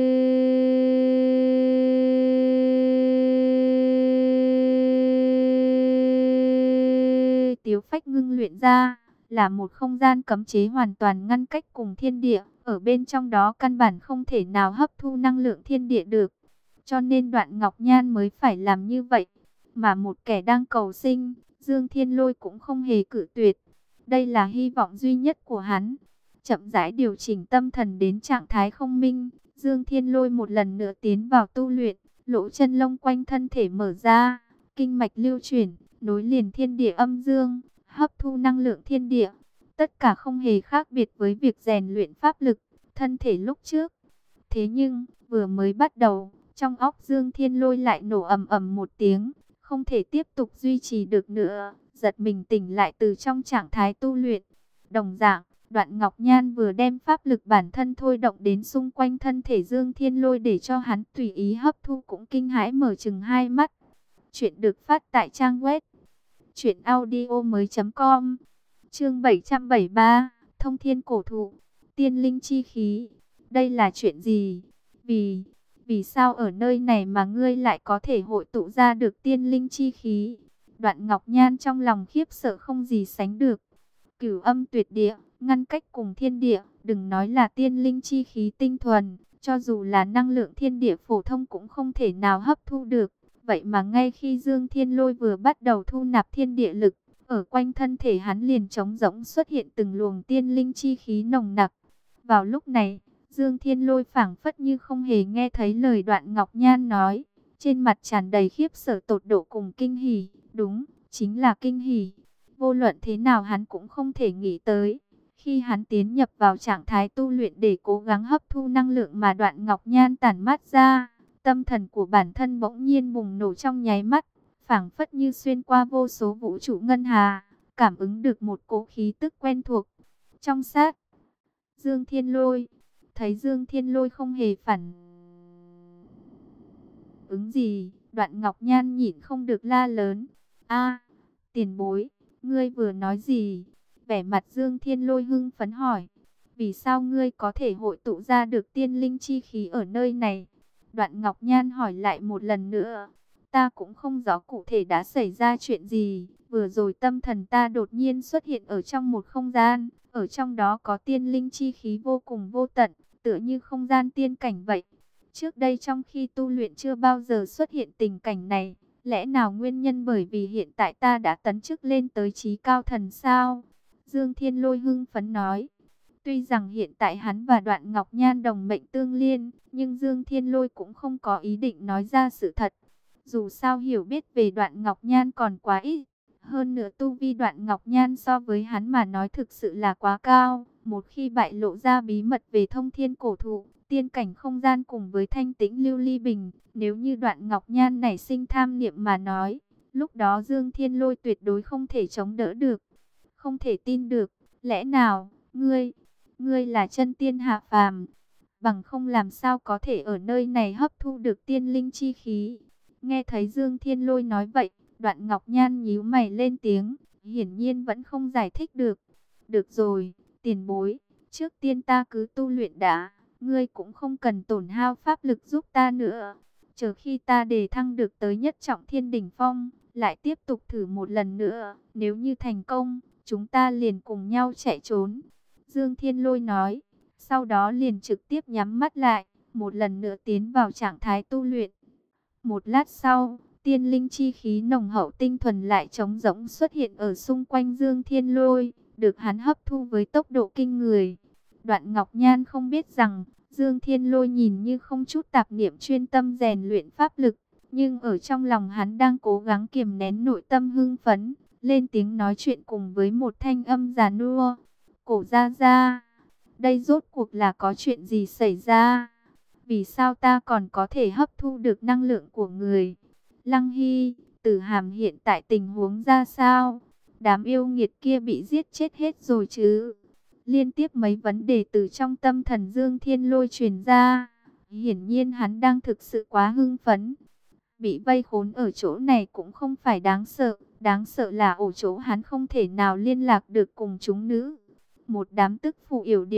Tiếu Phách ngưng luyện ra, là một không gian cấm chế hoàn toàn ngăn cách cùng thiên địa, ở bên trong đó căn bản không thể nào hấp thu năng lượng thiên địa được. Cho nên Đoạn Ngọc Nhan mới phải làm như vậy, mà một kẻ đang cầu sinh, Dương Thiên Lôi cũng không hề cự tuyệt. Đây là hy vọng duy nhất của hắn. Chậm rãi điều chỉnh tâm thần đến trạng thái không minh, Dương Thiên Lôi một lần nữa tiến vào tu luyện, lỗ chân lông quanh thân thể mở ra, kinh mạch lưu chuyển, nối liền thiên địa âm dương, hấp thu năng lượng thiên địa. Tất cả không hề khác biệt với việc rèn luyện pháp lực, thân thể lúc trước. Thế nhưng, vừa mới bắt đầu, trong óc Dương Thiên Lôi lại nổ ầm ầm một tiếng, không thể tiếp tục duy trì được nữa, giật mình tỉnh lại từ trong trạng thái tu luyện. Đồng dạng, Đoạn Ngọc Nhan vừa đem pháp lực bản thân thôi động đến xung quanh thân thể Dương Thiên Lôi để cho hắn tùy ý hấp thu, cũng kinh hãi mở chừng hai mắt. Chuyện được phát tại trang web truyện audio mới chấm com. Chương bảy trăm bảy mươi ba, Thông Thiên Cổ Thụ, Tiên Linh Chi Khí. Đây là chuyện gì? Vì, vì sao ở nơi này mà ngươi lại có thể hội tụ ra được tiên linh chi khí? Đoạn Ngọc Nhan trong lòng khiếp sợ không gì sánh được. Cửu Âm Tuyệt Địa, ngăn cách cùng thiên địa, đừng nói là tiên linh chi khí tinh thuần, cho dù là năng lượng thiên địa phổ thông cũng không thể nào hấp thu được. Vậy mà ngay khi Dương Thiên Lôi vừa bắt đầu thu nạp thiên địa lực, ở quanh thân thể hắn liền trống rỗng xuất hiện từng luồng tiên linh chi khí nồng nặc. Vào lúc này, Dương Thiên Lôi phảng phất như không hề nghe thấy lời Đoạn Ngọc Nhan nói, trên mặt tràn đầy khiếp sợ tột độ cùng kinh hỉ. Đúng, chính là kinh hỉ. Vô luận thế nào hắn cũng không thể nghĩ tới, khi hắn tiến nhập vào trạng thái tu luyện để cố gắng hấp thu năng lượng mà Đoạn Ngọc Nhan tản mát ra, tâm thần của bản thân bỗng nhiên bùng nổ trong nháy mắt, phảng phất như xuyên qua vô số vũ trụ ngân hà, cảm ứng được một cỗ khí tức quen thuộc. Trong sát, Dương Thiên Lôi, thấy Dương Thiên Lôi không hề phản ứng gì, Đoạn Ngọc Nhan nhịn không được la lớn: "A, tiền bối, ngươi vừa nói gì?" Vẻ mặt Dương Thiên Lôi hưng phấn hỏi: "Vì sao ngươi có thể hội tụ ra được tiên linh chi khí ở nơi này?" Đoạn Ngọc Nhan hỏi lại một lần nữa: "Ta cũng không rõ cụ thể đã xảy ra chuyện gì, vừa rồi tâm thần ta đột nhiên xuất hiện ở trong một không gian, ở trong đó có tiên linh chi khí vô cùng vô tận, tựa như không gian tiên cảnh vậy. Trước đây trong khi tu luyện chưa bao giờ xuất hiện tình cảnh này, lẽ nào nguyên nhân bởi vì hiện tại ta đã tấn chức lên tới chí cao thần sao?" Dương Thiên Lôi hưng phấn nói. Tuy rằng hiện tại hắn và Đoạn Ngọc Nhan đồng mệnh tương liên, nhưng Dương Thiên Lôi cũng không có ý định nói ra sự thật. Dù sao hiểu biết về Đoạn Ngọc Nhan còn quá ít. Hơn nữa tu vi Đoạn Ngọc Nhan so với hắn mà nói thực sự là quá cao. Một khi bại lộ ra bí mật về Thông Thiên Cổ Thụ, tiên cảnh không gian cùng với thanh tĩnh lưu ly bình, nếu như Đoạn Ngọc Nhan nảy sinh tham niệm mà nói, lúc đó Dương Thiên Lôi tuyệt đối không thể chống đỡ được. Không thể tin được, lẽ nào, ngươi, ngươi là chân tiên hạ phàm, bằng không làm sao có thể ở nơi này hấp thu được tiên linh chi khí. Nghe thấy Dương Thiên Lôi nói vậy, Đoạn Ngọc Nhan nhíu mày lên tiếng, hiển nhiên vẫn không giải thích được. Được rồi, tiền bối, trước tiên ta cứ tu luyện đã, ngươi cũng không cần tổn hao pháp lực giúp ta nữa. Chờ khi ta đề thăng được tới nhất trọng thiên đỉnh phong, lại tiếp tục thử một lần nữa, nếu như thành công, chúng ta liền cùng nhau chạy trốn." Dương Thiên Lôi nói, sau đó liền trực tiếp nhắm mắt lại, một lần nữa tiến vào trạng thái tu luyện. Một lát sau, tiên linh chi khí nồng hậu tinh thuần lại trống rỗng xuất hiện ở xung quanh Dương Thiên Lôi, được hắn hấp thu với tốc độ kinh người. Đoạn Ngọc Nhan không biết rằng, Dương Thiên Lôi nhìn như không chút tạp niệm chuyên tâm rèn luyện pháp lực, nhưng ở trong lòng hắn đang cố gắng kiềm nén nội tâm hưng phấn, lên tiếng nói chuyện cùng với một thanh âm già nua. "Cổ gia gia, đây rốt cuộc là có chuyện gì xảy ra? Vì sao ta còn có thể hấp thu được năng lượng của người? Lăng Hy, Tử Hàm hiện tại tình huống ra sao? Đám yêu nghiệt kia bị giết chết hết rồi chứ?" Liên tiếp mấy vấn đề từ trong tâm thần Dương Thiên Lôi truyền ra. Hiển nhiên hắn đang thực sự quá hưng phấn. Bị vây khốn ở chỗ này cũng không phải đáng sợ, đáng sợ là ở chỗ hắn không thể nào liên lạc được cùng chúng nữ. Một đám tức phụ yểu điệu,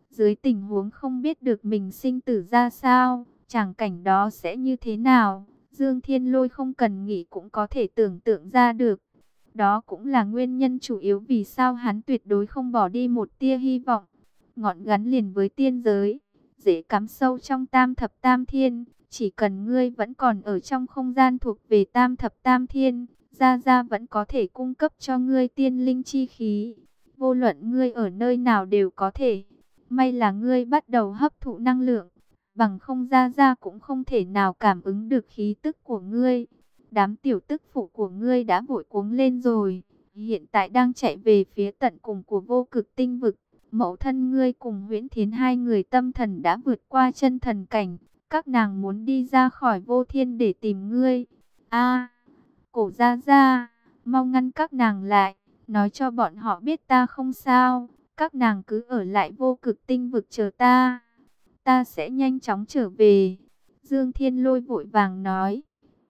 Dưới tình huống không biết được mình sinh tử ra sao, tràng cảnh đó sẽ như thế nào, Dương Thiên Lôi không cần nghĩ cũng có thể tưởng tượng ra được. Đó cũng là nguyên nhân chủ yếu vì sao hắn tuyệt đối không bỏ đi một tia hy vọng. Ngọn gắn liền với tiên giới, dễ cắm sâu trong tam thập tam thiên. Chỉ cần ngươi vẫn còn ở trong không gian thuộc về tam thập tam thiên, Gia Gia vẫn có thể cung cấp cho ngươi tiên linh chi khí. Vô luận ngươi ở nơi nào đều có thể. May là ngươi bắt đầu hấp thụ năng lượng, bằng không Gia Gia cũng không thể nào cảm ứng được khí tức của ngươi. Đám tiểu tức phụ của ngươi đã vội cuống lên rồi, hiện tại đang chạy về phía tận cùng của vô cực tinh vực. Mẫu thân ngươi cùng Huyễn Thiến hai người tâm thần đã vượt qua chân thần cảnh, các nàng muốn đi ra khỏi vô thiên để tìm ngươi. A, Cổ Gia Gia, mau ngăn các nàng lại, nói cho bọn họ biết ta không sao, các nàng cứ ở lại vô cực tinh vực chờ ta, ta sẽ nhanh chóng trở về. Dương Thiên Lôi vội vàng nói.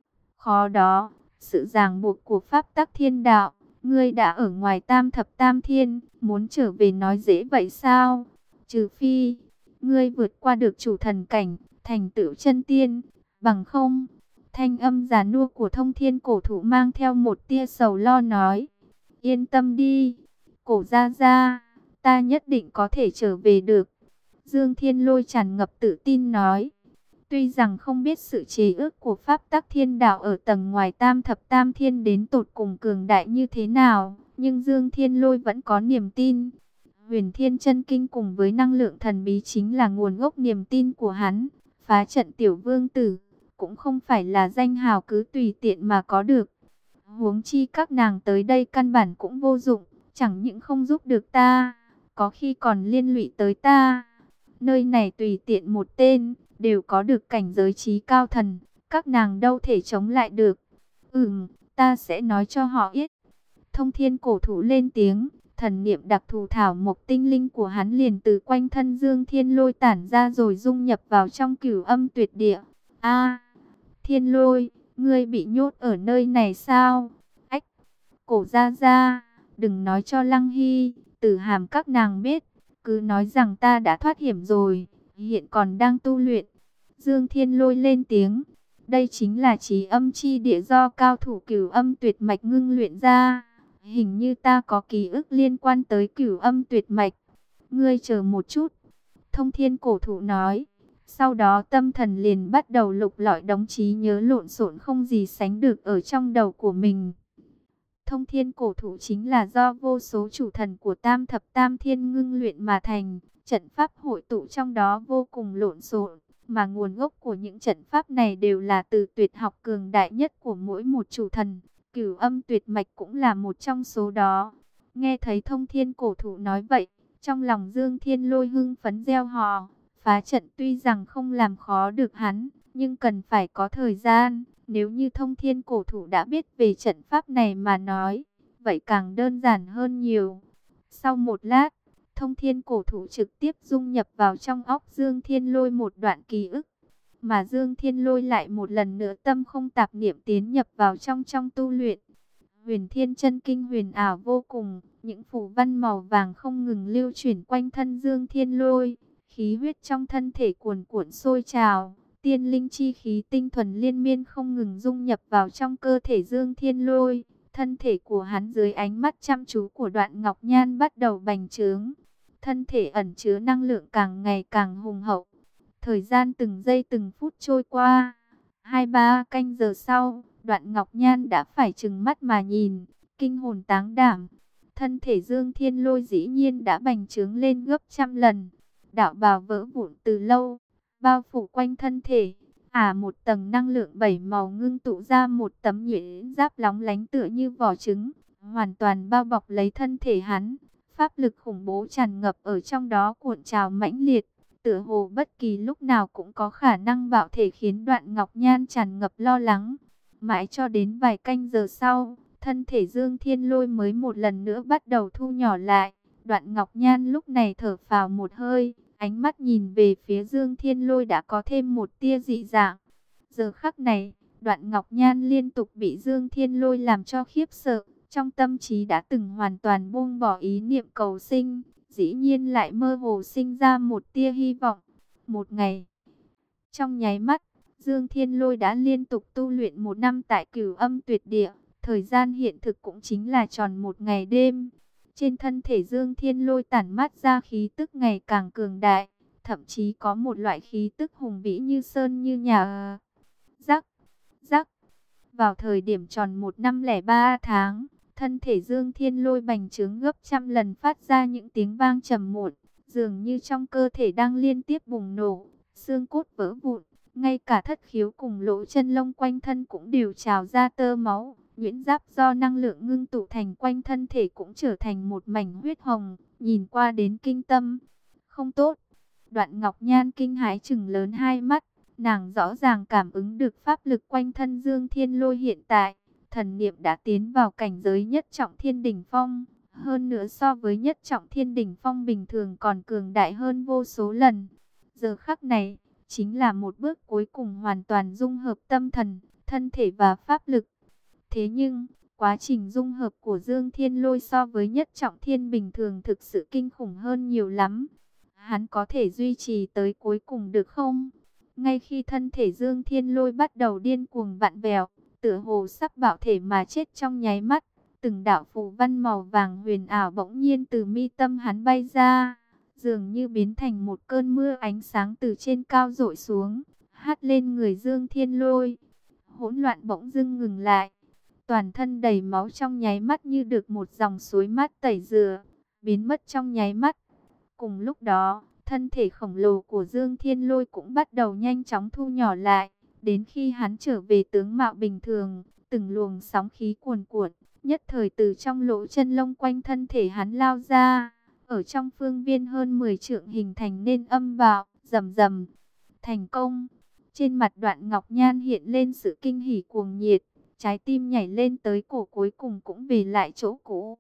Khó đó, sự ràng buộc của pháp tắc thiên đạo, ngươi đã ở ngoài tam thập tam thiên, muốn trở về nói dễ vậy sao? Trừ phi, ngươi vượt qua được chủ thần cảnh, thành tựu chân tiên, bằng không. Thanh âm già nua của Thông Thiên cổ thụ mang theo một tia sầu lo nói. Yên tâm đi, Cổ Gia Gia, ta nhất định có thể trở về được. Dương Thiên Lôi tràn ngập tự tin nói. Tuy rằng không biết sự chế ước của pháp tắc thiên đạo ở tầng ngoài tam thập tam thiên đến tột cùng cường đại như thế nào, nhưng Dương Thiên Lôi vẫn có niềm tin. Huyền Thiên Chân Kinh cùng với năng lượng thần bí chính là nguồn gốc niềm tin của hắn. Phá trận tiểu vương tử cũng không phải là danh hào cứ tùy tiện mà có được. Huống chi các nàng tới đây căn bản cũng vô dụng, chẳng những không giúp được ta, có khi còn liên lụy tới ta. Nơi này tùy tiện một tên đều có được cảnh giới trí cao thần, các nàng đâu thể chống lại được. Ừm, ta sẽ nói cho họ biết. Thông Thiên cổ thụ lên tiếng, thần niệm đặc thù thảo mộc tinh linh của hắn liền từ quanh thân Dương Thiên Lôi tản ra rồi dung nhập vào trong cửu âm tuyệt địa. A, Thiên Lôi, ngươi bị nhốt ở nơi này sao? Ách, Cổ Gia Gia, đừng nói cho Lăng Hy, Tử Hàm các nàng biết, cứ nói rằng ta đã thoát hiểm rồi, hiện còn đang tu luyện. Dương Thiên Lôi lên tiếng, đây chính là trí âm chi địa do cao thủ cửu âm tuyệt mạch ngưng luyện ra. Hình như ta có ký ức liên quan tới cửu âm tuyệt mạch. Ngươi chờ một chút. Thông Thiên cổ thụ nói. Sau đó tâm thần liền bắt đầu lục lọi đống trí nhớ lộn xộn không gì sánh được ở trong đầu của mình. Thông Thiên cổ thụ chính là do vô số chủ thần của tam thập tam thiên ngưng luyện mà thành. Trận pháp hội tụ trong đó vô cùng lộn xộn. Mà nguồn gốc của những trận pháp này đều là từ tuyệt học cường đại nhất của mỗi một chủ thần. Cửu âm tuyệt mạch cũng là một trong số đó. Nghe thấy Thông Thiên cổ thụ nói vậy, trong lòng Dương Thiên Lôi hưng phấn reo hò. Phá trận tuy rằng không làm khó được hắn, nhưng cần phải có thời gian. Nếu như Thông Thiên cổ thụ đã biết về trận pháp này mà nói, vậy càng đơn giản hơn nhiều. Sau một lát, Thông Thiên cổ thụ trực tiếp dung nhập vào trong óc Dương Thiên Lôi một đoạn ký ức. Mà Dương Thiên Lôi lại một lần nữa tâm không tạp niệm tiến nhập vào trong trong tu luyện. Huyền Thiên Chân Kinh huyền ảo vô cùng, những phù văn màu vàng không ngừng lưu chuyển quanh thân Dương Thiên Lôi, khí huyết trong thân thể cuồn cuộn sôi trào, tiên linh chi khí tinh thuần liên miên không ngừng dung nhập vào trong cơ thể Dương Thiên Lôi. Thân thể của hắn dưới ánh mắt chăm chú của Đoạn Ngọc Nhan bắt đầu bành trướng, thân thể ẩn chứa năng lượng càng ngày càng hùng hậu. Thời gian từng giây từng phút trôi qua, hai ba canh giờ sau, Đoạn Ngọc Nhan đã phải trừng mắt mà nhìn, kinh hồn táng đảm. Thân thể Dương Thiên Lôi dĩ nhiên đã bành trướng lên gấp trăm lần. Đạo bào vỡ vụn từ lâu, bao phủ quanh thân thể. À, một tầng năng lượng bảy màu ngưng tụ ra một tấm nhuyễn giáp lóng lánh tựa như vỏ trứng, hoàn toàn bao bọc lấy thân thể hắn. Pháp lực khủng bố tràn ngập ở trong đó cuộn trào mãnh liệt, tựa hồ bất kỳ lúc nào cũng có khả năng bạo thể, khiến Đoạn Ngọc Nhan tràn ngập lo lắng. Mãi cho đến vài canh giờ sau, thân thể Dương Thiên Lôi mới một lần nữa bắt đầu thu nhỏ lại. Đoạn Ngọc Nhan lúc này thở phào một hơi, ánh mắt nhìn về phía Dương Thiên Lôi đã có thêm một tia dị dạng. Giờ khắc này, Đoạn Ngọc Nhan liên tục bị Dương Thiên Lôi làm cho khiếp sợ, trong tâm trí đã từng hoàn toàn buông bỏ ý niệm cầu sinh, dĩ nhiên lại mơ hồ sinh ra một tia hy vọng. Một ngày, trong nháy mắt, Dương Thiên Lôi đã liên tục tu luyện một năm tại Cửu Âm Tuyệt Địa. Thời gian hiện thực cũng chính là tròn một ngày đêm. Trên thân thể Dương Thiên Lôi tản mát ra khí tức ngày càng cường đại. Thậm chí có một loại khí tức hùng vĩ như sơn như nhà. Rắc, rắc. Vào thời điểm tròn một năm lẻ ba tháng, thân thể Dương Thiên Lôi bành trướng gấp trăm lần, phát ra những tiếng vang trầm muộn, dường như trong cơ thể đang liên tiếp bùng nổ, xương cốt vỡ vụn, ngay cả thất khiếu cùng lỗ chân lông quanh thân cũng đều trào ra tơ máu. Nhuyễn giáp do năng lượng ngưng tụ thành quanh thân thể cũng trở thành một mảnh huyết hồng, nhìn qua đến kinh tâm. Không tốt. Đoạn Ngọc Nhan kinh hãi trừng lớn hai mắt, nàng rõ ràng cảm ứng được pháp lực quanh thân Dương Thiên Lôi hiện tại, thần niệm đã tiến vào cảnh giới nhất trọng thiên đỉnh phong, hơn nữa so với nhất trọng thiên đỉnh phong bình thường còn cường đại hơn vô số lần. Giờ khắc này, chính là một bước cuối cùng hoàn toàn dung hợp tâm thần, thân thể và pháp lực. Thế nhưng, quá trình dung hợp của Dương Thiên Lôi so với nhất trọng thiên bình thường thực sự kinh khủng hơn nhiều lắm. Hắn có thể duy trì tới cuối cùng được không? Ngay khi thân thể Dương Thiên Lôi bắt đầu điên cuồng vặn vẹo, tựa hồ sắp bạo thể mà chết trong nháy mắt, từng đạo phù văn màu vàng huyền ảo bỗng nhiên từ mi tâm hắn bay ra, dường như biến thành một cơn mưa ánh sáng từ trên cao rội xuống, hắt lên người Dương Thiên Lôi. Hỗn loạn bỗng dưng ngừng lại, toàn thân đầy máu trong nháy mắt như được một dòng suối mát tẩy rửa, biến mất trong nháy mắt. Cùng lúc đó, thân thể khổng lồ của Dương Thiên Lôi cũng bắt đầu nhanh chóng thu nhỏ lại, đến khi hắn trở về tướng mạo bình thường, từng luồng sóng khí cuồn cuộn, nhất thời từ trong lỗ chân lông quanh thân thể hắn lao ra, ở trong phương viên hơn mười trượng hình thành nên âm bạo, rầm rầm. Thành công! Trên mặt Đoạn Ngọc Nhan hiện lên sự kinh hỉ cuồng nhiệt, trái tim nhảy lên tới cổ, cuối cùng cũng về lại chỗ cũ.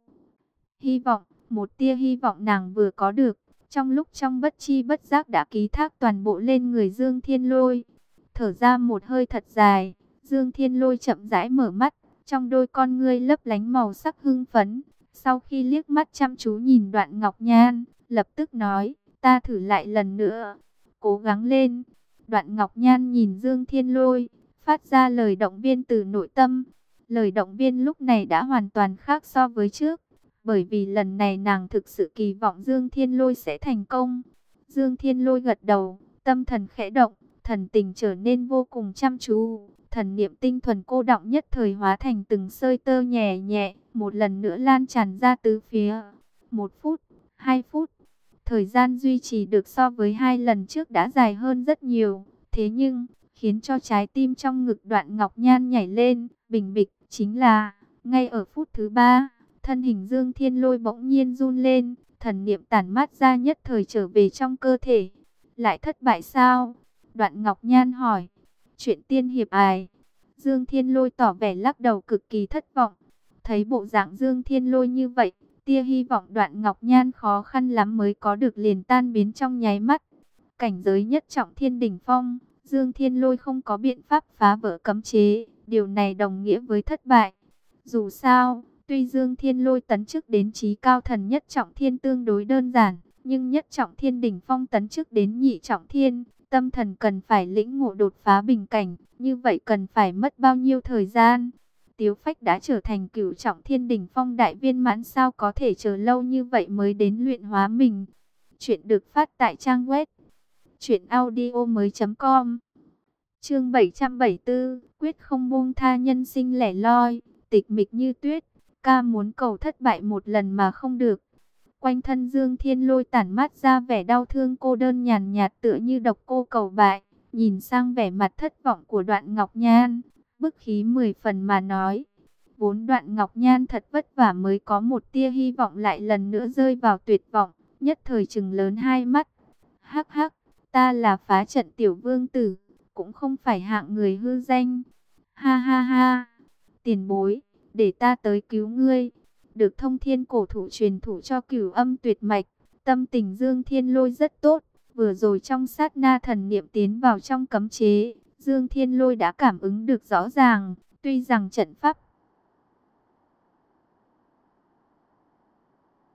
Hy vọng, một tia hy vọng nàng vừa có được, trong lúc trong bất chi bất giác đã ký thác toàn bộ lên người Dương Thiên Lôi. Thở ra một hơi thật dài, Dương Thiên Lôi chậm rãi mở mắt, trong đôi con ngươi lấp lánh màu sắc hưng phấn. Sau khi liếc mắt chăm chú nhìn Đoạn Ngọc Nhan, lập tức nói, ta thử lại lần nữa, cố gắng lên. Đoạn Ngọc Nhan nhìn Dương Thiên Lôi, phát ra lời động viên từ nội tâm. Lời động viên lúc này đã hoàn toàn khác so với trước, bởi vì lần này nàng thực sự kỳ vọng Dương Thiên Lôi sẽ thành công. Dương Thiên Lôi gật đầu, tâm thần khẽ động, thần tình trở nên vô cùng chăm chú. Thần niệm tinh thuần cô đọng nhất thời hóa thành từng sợi tơ nhẹ nhẹ, một lần nữa lan tràn ra tứ phía. Một phút, hai phút, thời gian duy trì được so với hai lần trước đã dài hơn rất nhiều. Thế nhưng, khiến cho trái tim trong ngực Đoạn Ngọc Nhan nhảy lên, bình bịch, chính là, ngay ở phút thứ ba, thân hình Dương Thiên Lôi bỗng nhiên run lên, thần niệm tản mát ra nhất thời trở về trong cơ thể. Lại thất bại sao? Đoạn Ngọc Nhan hỏi. Chuyện tiên hiệp ài. Dương Thiên Lôi tỏ vẻ lắc đầu cực kỳ thất vọng. Thấy bộ dạng Dương Thiên Lôi như vậy, tia hy vọng Đoạn Ngọc Nhan khó khăn lắm mới có được liền tan biến trong nháy mắt. Cảnh giới nhất trọng thiên đỉnh phong, Dương Thiên Lôi không có biện pháp phá vỡ cấm chế, điều này đồng nghĩa với thất bại. Dù sao, tuy Dương Thiên Lôi tấn chức đến chí cao thần nhất trọng thiên tương đối đơn giản, nhưng nhất trọng thiên đỉnh phong tấn chức đến nhị trọng thiên, tâm thần cần phải lĩnh ngộ đột phá bình cảnh, như vậy cần phải mất bao nhiêu thời gian? Tiếu Phách đã trở thành cửu trọng thiên đỉnh phong đại viên mãn, sao có thể chờ lâu như vậy mới đến luyện hóa mình? Chuyện được phát tại trang web truyện audio mới chấm com. Chương bảy trăm bảy mươi tư, quyết không buông tha. Nhân sinh lẻ loi, tịch mịch như tuyết, ca muốn cầu thất bại một lần mà không được. Quanh thân Dương Thiên Lôi tản mát ra vẻ đau thương cô đơn nhàn nhạt, tựa như độc cô cầu bại. Nhìn sang vẻ mặt thất vọng của Đoạn Ngọc Nhan, bức khí mười phần mà nói. Vốn Đoạn Ngọc Nhan thật vất vả mới có một tia hy vọng, lại lần nữa rơi vào tuyệt vọng, nhất thời trừng lớn hai mắt. Hắc hắc, ta là phá trận tiểu vương tử, cũng không phải hạng người hư danh. Ha ha ha, tiền bối, để ta tới cứu ngươi. Được Thông Thiên cổ thụ truyền thụ cho Cửu Âm tuyệt mạch, tâm tình Dương Thiên Lôi rất tốt. Vừa rồi trong sát na thần niệm tiến vào trong cấm chế, Dương Thiên Lôi đã cảm ứng được rõ ràng. Tuy rằng trận pháp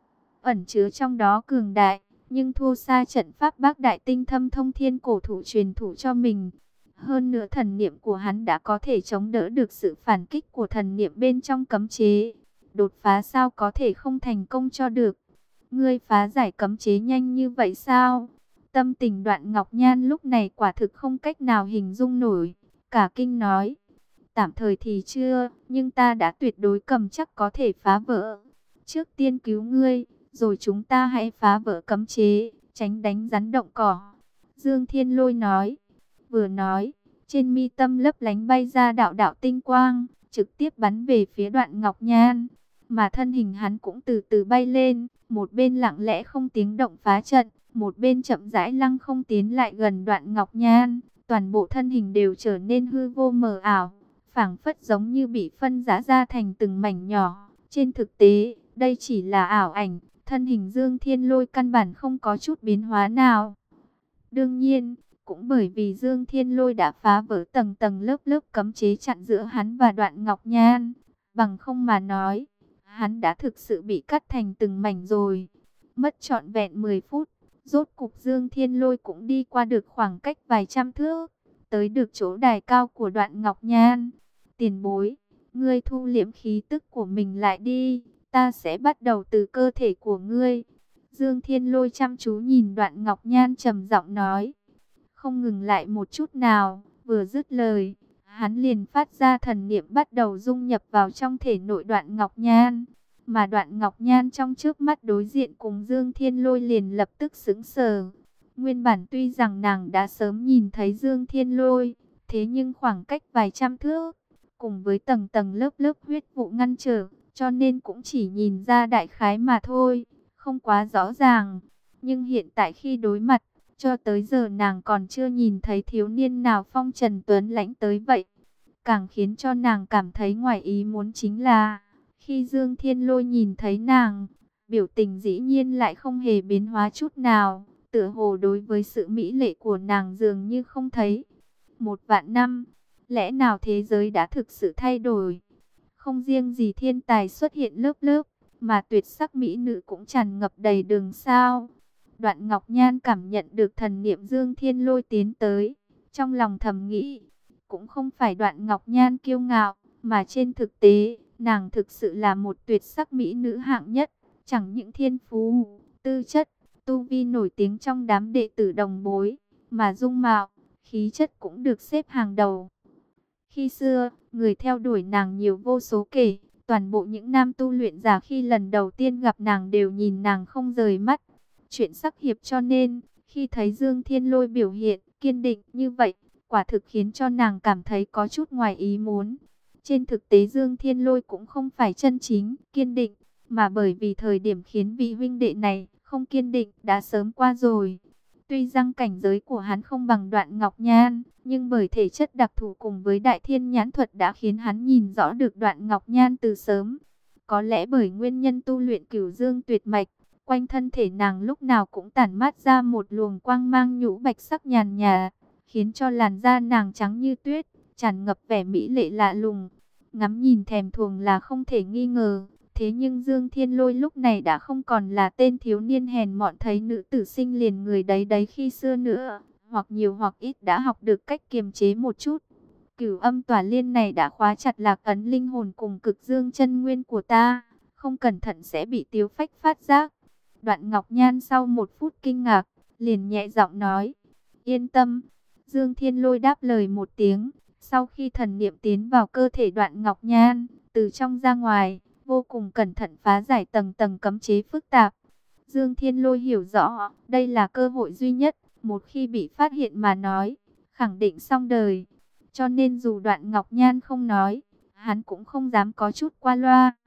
ẩn chứa trong đó cường đại, nhưng thua xa trận pháp Bác Đại Tinh Thâm Thông Thiên cổ thụ truyền thụ cho mình. Hơn nữa thần niệm của hắn đã có thể chống đỡ được sự phản kích của thần niệm bên trong cấm chế. Đột phá sao có thể không thành công cho được. Ngươi phá giải cấm chế nhanh như vậy sao? Tâm tình Đoạn Ngọc Nhan lúc này quả thực không cách nào hình dung nổi. Cả kinh nói, tạm thời thì chưa, nhưng ta đã tuyệt đối cầm chắc có thể phá vỡ. Trước tiên cứu ngươi, rồi chúng ta hãy phá vỡ cấm chế, tránh đánh rắn động cỏ. Dương Thiên Lôi nói, vừa nói, trên mi tâm lấp lánh bay ra đạo đạo tinh quang, trực tiếp bắn về phía Đoạn Ngọc Nhan. Mà thân hình hắn cũng từ từ bay lên, một bên lặng lẽ không tiếng động phá trận, một bên chậm rãi lăng không tiến lại gần Đoạn Ngọc Nhan. Toàn bộ thân hình đều trở nên hư vô mờ ảo, phảng phất giống như bị phân rã ra thành từng mảnh nhỏ. Trên thực tế, đây chỉ là ảo ảnh, thân hình Dương Thiên Lôi căn bản không có chút biến hóa nào. Đương nhiên, cũng bởi vì Dương Thiên Lôi đã phá vỡ tầng tầng lớp lớp cấm chế chặn giữa hắn và Đoạn Ngọc Nhan, bằng không mà nói, hắn đã thực sự bị cắt thành từng mảnh rồi. Mất trọn vẹn mười phút, rốt cục Dương Thiên Lôi cũng đi qua được khoảng cách vài trăm thước, tới được chỗ đài cao của Đoạn Ngọc Nhan. Tiền bối, ngươi thu liễm khí tức của mình lại đi, ta sẽ bắt đầu từ cơ thể của ngươi. Dương Thiên Lôi chăm chú nhìn Đoạn Ngọc Nhan trầm giọng nói, không ngừng lại một chút nào. Vừa dứt lời, hắn liền phát ra thần niệm bắt đầu dung nhập vào trong thể nội Đoạn Ngọc Nhan. Mà Đoạn Ngọc Nhan trong trước mắt đối diện cùng Dương Thiên Lôi liền lập tức sững sờ. Nguyên bản tuy rằng nàng đã sớm nhìn thấy Dương Thiên Lôi, thế nhưng khoảng cách vài trăm thước, cùng với tầng tầng lớp lớp huyết vụ ngăn trở, cho nên cũng chỉ nhìn ra đại khái mà thôi, không quá rõ ràng. Nhưng hiện tại khi đối mặt, cho tới giờ nàng còn chưa nhìn thấy thiếu niên nào phong trần tuấn lãnh tới vậy. Càng khiến cho nàng cảm thấy ngoài ý muốn chính là, khi Dương Thiên Lôi nhìn thấy nàng, biểu tình dĩ nhiên lại không hề biến hóa chút nào, tựa hồ đối với sự mỹ lệ của nàng dường như không thấy. Một vạn năm, lẽ nào thế giới đã thực sự thay đổi? Không riêng gì thiên tài xuất hiện lớp lớp, mà tuyệt sắc mỹ nữ cũng tràn ngập đầy đường sao. Đoạn Ngọc Nhan cảm nhận được thần niệm Dương Thiên Lôi tiến tới, trong lòng thầm nghĩ, cũng không phải Đoạn Ngọc Nhan kiêu ngạo, mà trên thực tế, nàng thực sự là một tuyệt sắc mỹ nữ hạng nhất, chẳng những thiên phú, tư chất, tu vi nổi tiếng trong đám đệ tử đồng bối, mà dung mạo, khí chất cũng được xếp hàng đầu. Khi xưa, người theo đuổi nàng nhiều vô số kể, toàn bộ những nam tu luyện giả khi lần đầu tiên gặp nàng đều nhìn nàng không rời mắt. Chuyện sắc hiệp cho nên, khi thấy Dương Thiên Lôi biểu hiện kiên định như vậy, quả thực khiến cho nàng cảm thấy có chút ngoài ý muốn. Trên thực tế Dương Thiên Lôi cũng không phải chân chính kiên định, mà bởi vì thời điểm khiến vị huynh đệ này không kiên định đã sớm qua rồi. Tuy rằng cảnh giới của hắn không bằng Đoạn Ngọc Nhan, nhưng bởi thể chất đặc thù cùng với Đại Thiên Nhãn Thuật đã khiến hắn nhìn rõ được Đoạn Ngọc Nhan từ sớm. Có lẽ bởi nguyên nhân tu luyện Cửu Dương Tuyệt Mạch, quanh thân thể nàng lúc nào cũng tản mát ra một luồng quang mang nhũ bạch sắc nhàn nhạt, khiến cho làn da nàng trắng như tuyết, tràn ngập vẻ mỹ lệ lạ lùng. Ngắm nhìn thèm thuồng là không thể nghi ngờ. Thế nhưng Dương Thiên Lôi lúc này đã không còn là tên thiếu niên hèn mọn thấy nữ tử sinh liền người đấy đấy khi xưa nữa, hoặc nhiều hoặc ít đã học được cách kiềm chế một chút. Cửu âm tỏa liên này đã khóa chặt lạc ấn linh hồn cùng cực dương chân nguyên của ta, không cẩn thận sẽ bị tiếu phách phát giác. Đoạn Ngọc Nhan sau một phút kinh ngạc, liền nhẹ giọng nói, yên tâm. Dương Thiên Lôi đáp lời một tiếng, sau khi thần niệm tiến vào cơ thể Đoạn Ngọc Nhan, từ trong ra ngoài, vô cùng cẩn thận phá giải tầng tầng cấm chế phức tạp. Dương Thiên Lôi hiểu rõ, đây là cơ hội duy nhất, một khi bị phát hiện mà nói, khẳng định xong đời. Cho nên dù Đoạn Ngọc Nhan không nói, hắn cũng không dám có chút qua loa.